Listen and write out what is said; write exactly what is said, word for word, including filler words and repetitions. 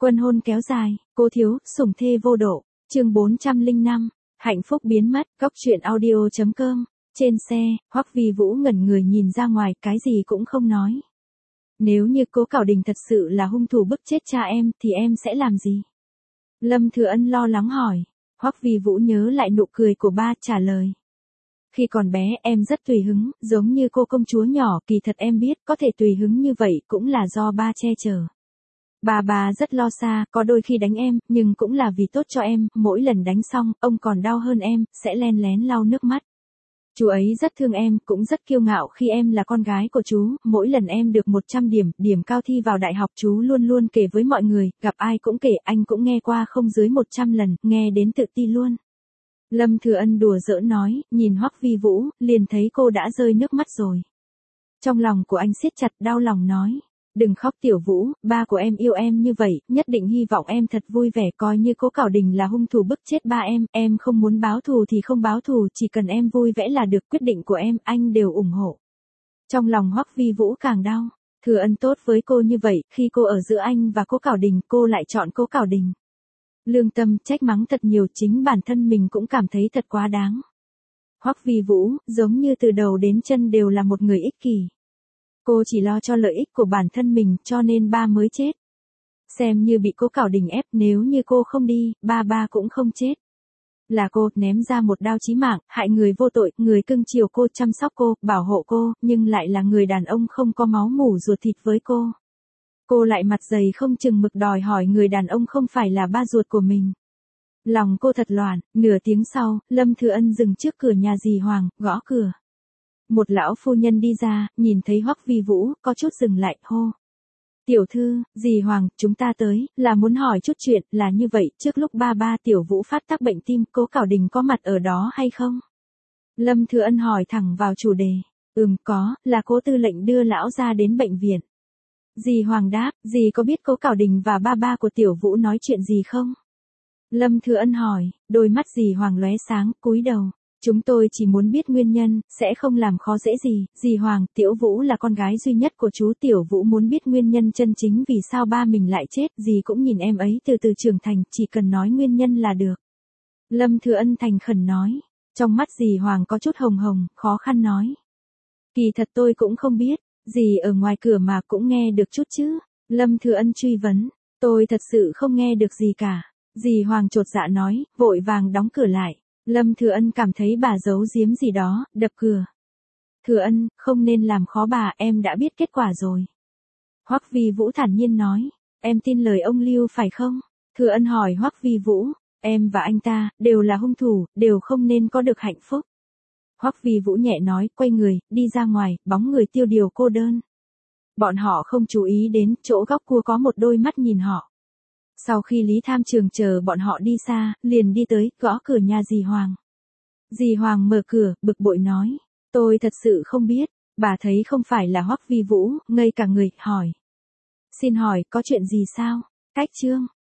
Quân hôn kéo dài, cô thiếu, sủng thê vô độ. Chương bốn trăm lẻ năm, hạnh phúc biến mất. Góc truyện audio chấm com. Trên xe, Hoắc Vi Vũ ngẩn người nhìn ra ngoài, cái gì cũng không nói. Nếu như Cố Cảo Đình thật sự là hung thủ bức chết cha em, thì em sẽ làm gì? Lâm Thừa Ân lo lắng hỏi. Hoắc Vi Vũ nhớ lại nụ cười của ba, trả lời. Khi còn bé em rất tùy hứng, giống như cô công chúa nhỏ, kỳ thật em biết, có thể tùy hứng như vậy cũng là do ba che chở. Bà bà rất lo xa, có đôi khi đánh em, nhưng cũng là vì tốt cho em, mỗi lần đánh xong, ông còn đau hơn em, sẽ len lén lau nước mắt. Chú ấy rất thương em, cũng rất kiêu ngạo khi em là con gái của chú, mỗi lần em được một trăm điểm, điểm cao thi vào đại học chú luôn luôn kể với mọi người, gặp ai cũng kể, anh cũng nghe qua không dưới một trăm lần, nghe đến tự ti luôn. Lâm Thừa Ân đùa giỡn nói, nhìn Hoắc Vi Vũ, liền thấy cô đã rơi nước mắt rồi. Trong lòng của anh siết chặt, đau lòng nói. Đừng khóc Tiểu Vũ, ba của em yêu em như vậy, nhất định hy vọng em thật vui vẻ, coi như Cố Cảo Đình là hung thủ bức chết ba em, em không muốn báo thù thì không báo thù, chỉ cần em vui vẻ là được, quyết định của em, anh đều ủng hộ. Trong lòng Hoắc Vi Vũ càng đau, Thừa Ân tốt với cô như vậy, khi cô ở giữa anh và Cố Cảo Đình, cô lại chọn Cố Cảo Đình. Lương tâm, trách mắng thật nhiều, chính bản thân mình cũng cảm thấy thật quá đáng. Hoắc Vi Vũ, giống như từ đầu đến chân đều là một người ích kỷ. Cô chỉ lo cho lợi ích của bản thân mình, cho nên ba mới chết. Xem như bị Cố Cảo Đình ép, nếu như cô không đi, ba ba cũng không chết. Là cô, ném ra một đao chí mạng, hại người vô tội, người cưng chiều cô, chăm sóc cô, bảo hộ cô, nhưng lại là người đàn ông không có máu mủ ruột thịt với cô. Cô lại mặt dày không chừng mực đòi hỏi người đàn ông không phải là ba ruột của mình. Lòng cô thật loạn, nửa tiếng sau, Lâm Thừa Ân dừng trước cửa nhà dì Hoàng, gõ cửa. Một lão phu nhân đi ra, nhìn thấy Hoắc Vi Vũ, có chút dừng lại, hô. Tiểu thư, dì Hoàng, chúng ta tới, là muốn hỏi chút chuyện, là như vậy, trước lúc ba ba Tiểu Vũ phát tác bệnh tim, Cố Cảo Đình có mặt ở đó hay không? Lâm Thừa Ân hỏi thẳng vào chủ đề. Ừm, có, là Cố tư lệnh đưa lão ra đến bệnh viện. Dì Hoàng đáp, dì có biết Cố Cảo Đình và ba ba của Tiểu Vũ nói chuyện gì không? Lâm Thừa Ân hỏi, đôi mắt dì Hoàng lóe sáng, cúi đầu. Chúng tôi chỉ muốn biết nguyên nhân, sẽ không làm khó dễ gì, dì Hoàng, Tiểu Vũ là con gái duy nhất của chú, Tiểu Vũ muốn biết nguyên nhân chân chính vì sao ba mình lại chết, dì cũng nhìn em ấy từ từ trưởng thành, chỉ cần nói nguyên nhân là được. Lâm Thừa Ân thành khẩn nói, trong mắt dì Hoàng có chút hồng hồng, khó khăn nói. Kỳ thật tôi cũng không biết, dì ở ngoài cửa mà cũng nghe được chút chứ, Lâm Thừa Ân truy vấn, tôi thật sự không nghe được gì cả, dì Hoàng chột dạ nói, vội vàng đóng cửa lại. Lâm Thừa Ân cảm thấy bà giấu giếm gì đó, đập cửa. Thừa Ân, không nên làm khó bà, em đã biết kết quả rồi. Hoắc Vi Vũ thản nhiên nói, em tin lời ông Lưu phải không? Thừa Ân hỏi Hoắc Vi Vũ, em và anh ta, đều là hung thủ, đều không nên có được hạnh phúc. Hoắc Vi Vũ nhẹ nói, quay người, đi ra ngoài, bóng người tiêu điều cô đơn. Bọn họ không chú ý đến, chỗ góc cua có một đôi mắt nhìn họ. Sau khi Lý Tham Trường chờ bọn họ đi xa, liền đi tới, gõ cửa nhà dì Hoàng. Dì Hoàng mở cửa, bực bội nói, tôi thật sự không biết, bà thấy không phải là Hoắc Vi Vũ, ngây cả người, hỏi. Xin hỏi, có chuyện gì sao? Cách chương.